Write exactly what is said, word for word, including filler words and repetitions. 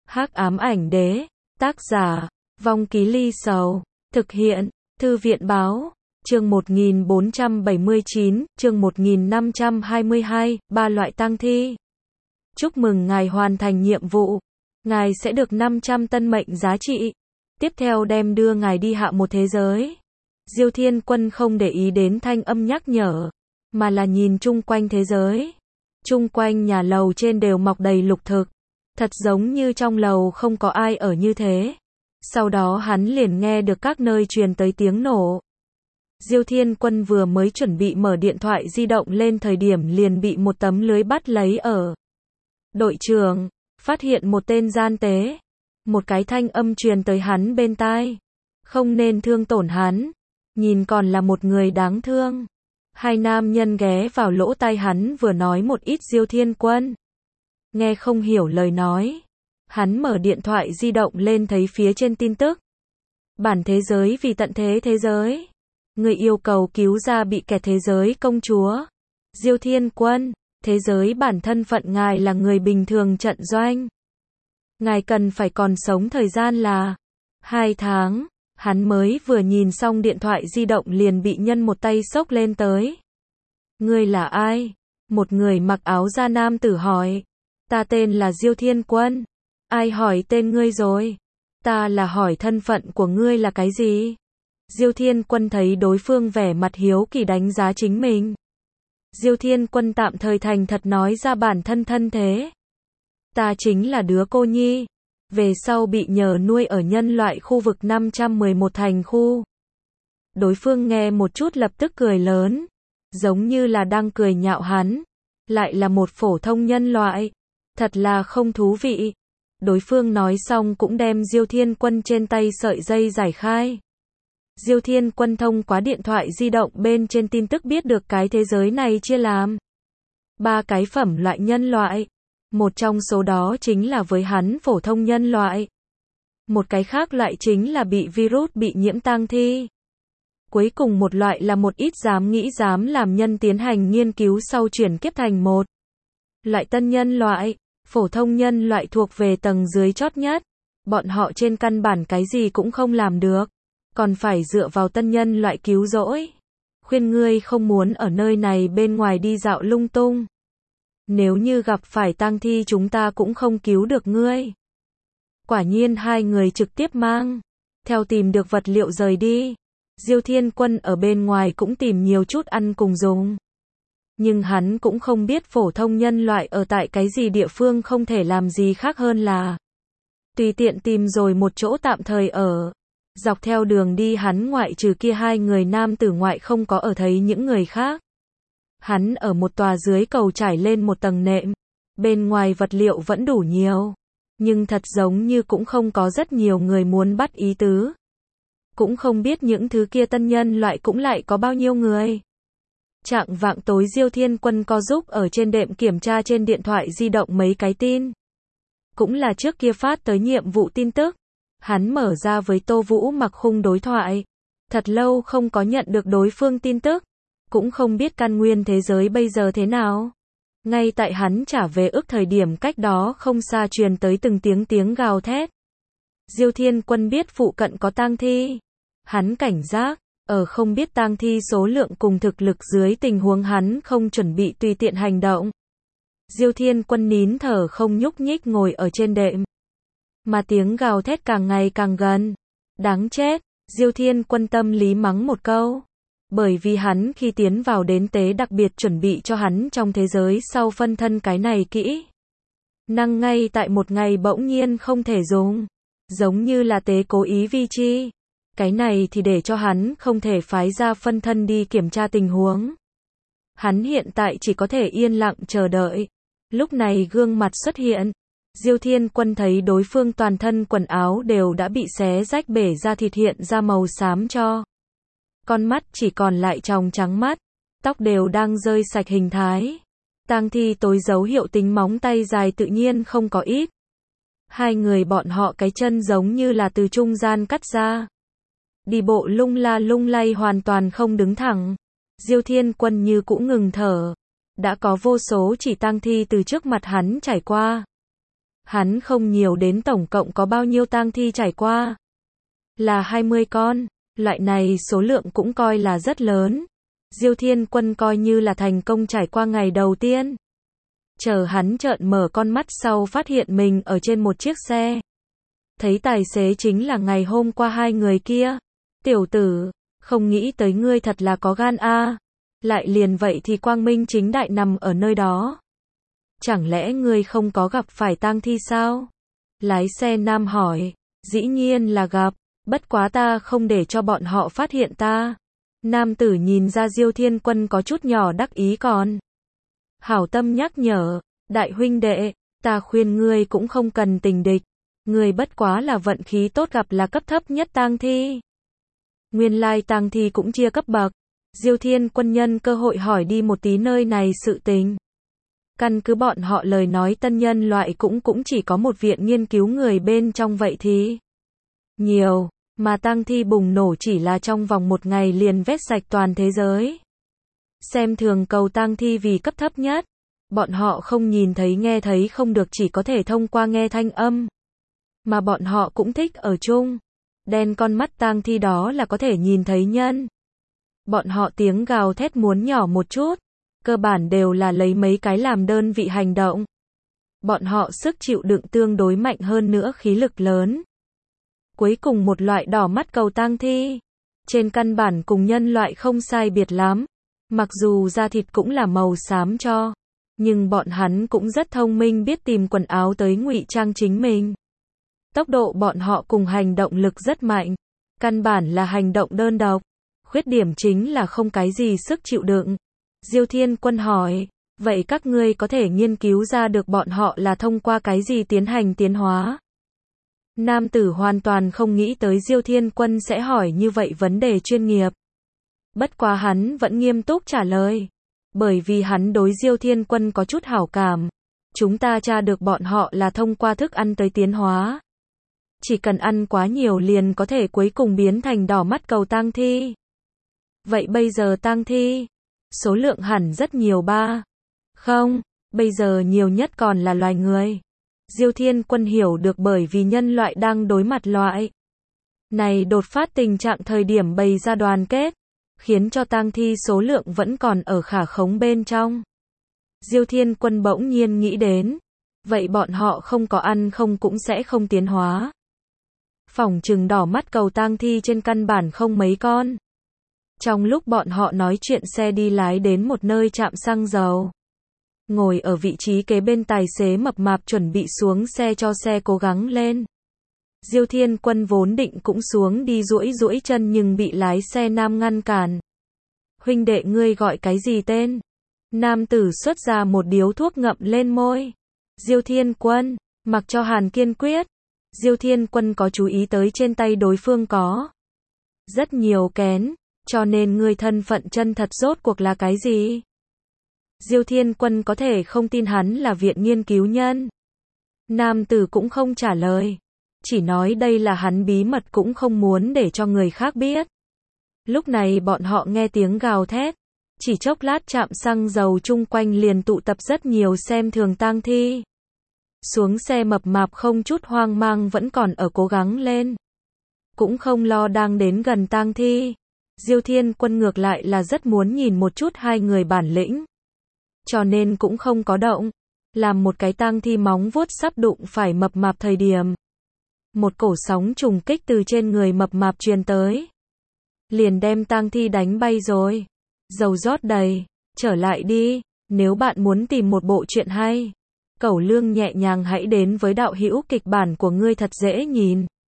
Hắc ám ảnh đế, tác giả, Vong Ký Ly Sầu, thực hiện, Thư viện báo, chương một nghìn bốn trăm bảy mươi chín, chương một nghìn năm trăm hai mươi hai, ba loại tang thi. Chúc mừng ngài hoàn thành nhiệm vụ. Ngài sẽ được năm trăm tân mệnh giá trị. Tiếp theo đem đưa ngài đi hạ một thế giới. Diêu Thiên Quân không để ý đến thanh âm nhắc nhở, mà là nhìn chung quanh thế giới. Chung quanh nhà lầu trên đều mọc đầy lục thực. Thật giống như trong lầu không có ai ở như thế. Sau đó hắn liền nghe được các nơi truyền tới tiếng nổ. Diêu Thiên Quân vừa mới chuẩn bị mở điện thoại di động lên thời điểm liền bị một tấm lưới bắt lấy ở. Đội trưởng, phát hiện một tên gian tế. Một cái thanh âm truyền tới hắn bên tai. Không nên thương tổn hắn. Nhìn còn là một người đáng thương. Hai nam nhân ghé vào lỗ tai hắn vừa nói một ít. Diêu Thiên Quân nghe không hiểu lời nói. Hắn mở điện thoại di động lên thấy phía trên tin tức. Bản thế giới vì tận thế thế giới. Người yêu cầu cứu ra bị kẻ thế giới công chúa. Diêu Thiên Quân, thế giới bản thân phận ngài là người bình thường trận doanh. Ngài cần phải còn sống thời gian là hai tháng. Hắn mới vừa nhìn xong điện thoại di động liền bị nhân một tay xốc lên tới. Ngươi là ai? Một người mặc áo da nam tử hỏi. Ta tên là Diêu Thiên Quân. Ai hỏi tên ngươi rồi? Ta là hỏi thân phận của ngươi là cái gì? Diêu Thiên Quân thấy đối phương vẻ mặt hiếu kỳ đánh giá chính mình. Diêu Thiên Quân tạm thời thành thật nói ra bản thân thân thế. Ta chính là đứa cô nhi. Về sau bị nhờ nuôi ở nhân loại khu vực năm trăm mười một thành khu. Đối phương nghe một chút lập tức cười lớn. Giống như là đang cười nhạo hắn. Lại là một phổ thông nhân loại. Thật là không thú vị. Đối phương nói xong cũng đem Diêu Thiên Quân trên tay sợi dây giải khai. Diêu Thiên Quân thông qua điện thoại di động bên trên tin tức biết được cái thế giới này chia làm ba cái phẩm loại nhân loại. Một trong số đó chính là với hắn phổ thông nhân loại. Một cái khác loại chính là bị virus bị nhiễm tang thi. Cuối cùng một loại là một ít dám nghĩ dám làm nhân tiến hành nghiên cứu sau chuyển kiếp thành một loại tân nhân loại. Phổ thông nhân loại thuộc về tầng dưới chót nhất. Bọn họ trên căn bản cái gì cũng không làm được. Còn phải dựa vào tân nhân loại cứu rỗi. Khuyên ngươi không muốn ở nơi này bên ngoài đi dạo lung tung. Nếu như gặp phải tang thi chúng ta cũng không cứu được ngươi. Quả nhiên hai người trực tiếp mang theo tìm được vật liệu rời đi. Diêu Thiên Quân ở bên ngoài cũng tìm nhiều chút ăn cùng dùng. Nhưng hắn cũng không biết phổ thông nhân loại ở tại cái gì địa phương không thể làm gì khác hơn là tùy tiện tìm rồi một chỗ tạm thời ở. Dọc theo đường đi hắn ngoại trừ kia hai người nam tử ngoại không có ở thấy những người khác. Hắn ở một tòa dưới cầu trải lên một tầng nệm. Bên ngoài vật liệu vẫn đủ nhiều. Nhưng thật giống như cũng không có rất nhiều người muốn bắt ý tứ. Cũng không biết những thứ kia tân nhân loại cũng lại có bao nhiêu người. Chạng vạng tối Diêu Thiên Quân co giúp ở trên đệm kiểm tra trên điện thoại di động mấy cái tin. Cũng là trước kia phát tới nhiệm vụ tin tức. Hắn mở ra với Tô Vũ Mặc khung đối thoại. Thật lâu không có nhận được đối phương tin tức. Cũng không biết căn nguyên thế giới bây giờ thế nào. Ngay tại hắn trả về ước thời điểm cách đó không xa truyền tới từng tiếng tiếng gào thét. Diêu Thiên Quân biết phụ cận có tang thi. Hắn cảnh giác, ở không biết tang thi số lượng cùng thực lực dưới tình huống hắn không chuẩn bị tùy tiện hành động. Diêu Thiên Quân nín thở không nhúc nhích ngồi ở trên đệm. Mà tiếng gào thét càng ngày càng gần. Đáng chết, Diêu Thiên Quân tâm lý mắng một câu. Bởi vì hắn khi tiến vào đến tế đặc biệt chuẩn bị cho hắn trong thế giới sau phân thân cái này kỹ. Năng ngay tại một ngày bỗng nhiên không thể dùng. Giống như là tế cố ý vi chi. Cái này thì để cho hắn không thể phái ra phân thân đi kiểm tra tình huống. Hắn hiện tại chỉ có thể yên lặng chờ đợi. Lúc này gương mặt xuất hiện. Diêu Thiên Quân thấy đối phương toàn thân quần áo đều đã bị xé rách bể ra thịt hiện ra màu xám cho. Con mắt chỉ còn lại tròng trắng mắt. Tóc đều đang rơi sạch hình thái. Tang thi tối dấu hiệu tính móng tay dài tự nhiên không có ít. Hai người bọn họ cái chân giống như là từ trung gian cắt ra. Đi bộ lung la lung lay hoàn toàn không đứng thẳng. Diêu Thiên Quân như cũ ngừng thở. Đã có vô số chỉ tang thi từ trước mặt hắn trải qua. Hắn không nhiều đến tổng cộng có bao nhiêu tang thi trải qua. Là hai mươi con, loại này số lượng cũng coi là rất lớn. Diêu Thiên Quân coi như là thành công trải qua ngày đầu tiên. Chờ hắn trợn mở con mắt sau phát hiện mình ở trên một chiếc xe. Thấy tài xế chính là ngày hôm qua hai người kia. Tiểu tử, không nghĩ tới ngươi thật là có gan a. Lại liền vậy thì quang minh chính đại nằm ở nơi đó. Chẳng lẽ ngươi không có gặp phải tang thi sao? Lái xe nam hỏi. Dĩ nhiên là gặp, bất quá ta không để cho bọn họ phát hiện ta. Nam tử nhìn ra Diêu Thiên Quân có chút nhỏ đắc ý còn. Hảo tâm nhắc nhở, đại huynh đệ, ta khuyên ngươi cũng không cần tình địch. Ngươi bất quá là vận khí tốt gặp là cấp thấp nhất tang thi. Nguyên lai tang thi cũng chia cấp bậc. Diêu Thiên Quân nhân cơ hội hỏi đi một tí nơi này sự tình. Căn cứ bọn họ lời nói tân nhân loại cũng cũng chỉ có một viện nghiên cứu người bên trong vậy thì nhiều, mà tang thi bùng nổ chỉ là trong vòng một ngày liền vét sạch toàn thế giới. Xem thường cầu tang thi vì cấp thấp nhất, bọn họ không nhìn thấy nghe thấy không được chỉ có thể thông qua nghe thanh âm. Mà bọn họ cũng thích ở chung. Đen con mắt tang thi đó là có thể nhìn thấy nhân. Bọn họ tiếng gào thét muốn nhỏ một chút. Cơ bản đều là lấy mấy cái làm đơn vị hành động. Bọn họ sức chịu đựng tương đối mạnh hơn nữa khí lực lớn. Cuối cùng một loại đỏ mắt cầu tang thi. Trên căn bản cùng nhân loại không sai biệt lắm. Mặc dù da thịt cũng là màu xám cho. Nhưng bọn hắn cũng rất thông minh biết tìm quần áo tới ngụy trang chính mình. Tốc độ bọn họ cùng hành động lực rất mạnh. Căn bản là hành động đơn độc. Khuyết điểm chính là không cái gì sức chịu đựng. Diêu Thiên Quân hỏi, vậy các ngươi có thể nghiên cứu ra được bọn họ là thông qua cái gì tiến hành tiến hóa? Nam tử hoàn toàn không nghĩ tới Diêu Thiên Quân sẽ hỏi như vậy vấn đề chuyên nghiệp. Bất quá hắn vẫn nghiêm túc trả lời. Bởi vì hắn đối Diêu Thiên Quân có chút hảo cảm. Chúng ta tra được bọn họ là thông qua thức ăn tới tiến hóa. Chỉ cần ăn quá nhiều liền có thể cuối cùng biến thành đỏ mắt cầu tang thi. Vậy bây giờ tang thi, số lượng hẳn rất nhiều ba. Không, bây giờ nhiều nhất còn là loài người. Diêu Thiên Quân hiểu được bởi vì nhân loại đang đối mặt loại này đột phát tình trạng thời điểm bày ra đoàn kết, khiến cho tang thi số lượng vẫn còn ở khả khống bên trong. Diêu Thiên Quân bỗng nhiên nghĩ đến, vậy bọn họ không có ăn không cũng sẽ không tiến hóa. Phỏng chừng đỏ mắt cầu tang thi trên căn bản không mấy con. Trong lúc bọn họ nói chuyện xe đi lái đến một nơi trạm xăng dầu. Ngồi ở vị trí kế bên tài xế mập mạp chuẩn bị xuống xe cho xe cố gắng lên. Diêu Thiên Quân vốn định cũng xuống đi duỗi duỗi chân nhưng bị lái xe nam ngăn cản. Huynh đệ ngươi gọi cái gì tên? Nam tử xuất ra một điếu thuốc ngậm lên môi. Diêu Thiên Quân, mặc cho Hàn kiên quyết. Diêu Thiên Quân có chú ý tới trên tay đối phương có rất nhiều kén, cho nên ngươi thân phận chân thật rốt cuộc là cái gì? Diêu Thiên Quân có thể không tin hắn là viện nghiên cứu nhân. Nam tử cũng không trả lời. Chỉ nói đây là hắn bí mật cũng không muốn để cho người khác biết. Lúc này bọn họ nghe tiếng gào thét. Chỉ chốc lát trạm xăng dầu chung quanh liền tụ tập rất nhiều xem thường tang thi. Xuống xe mập mạp không chút hoang mang vẫn còn ở cố gắng lên. Cũng không lo đang đến gần tang thi. Diêu Thiên Quân ngược lại là rất muốn nhìn một chút hai người bản lĩnh. Cho nên cũng không có động. Làm một cái tang thi móng vuốt sắp đụng phải mập mạp thời điểm. Một cổ sóng trùng kích từ trên người mập mạp truyền tới. Liền đem tang thi đánh bay rồi. Dầu rót đầy. Trở lại đi. Nếu bạn muốn tìm một bộ truyện hay. Cẩu Lương nhẹ nhàng hãy đến với đạo hữu kịch bản của ngươi thật dễ nhìn.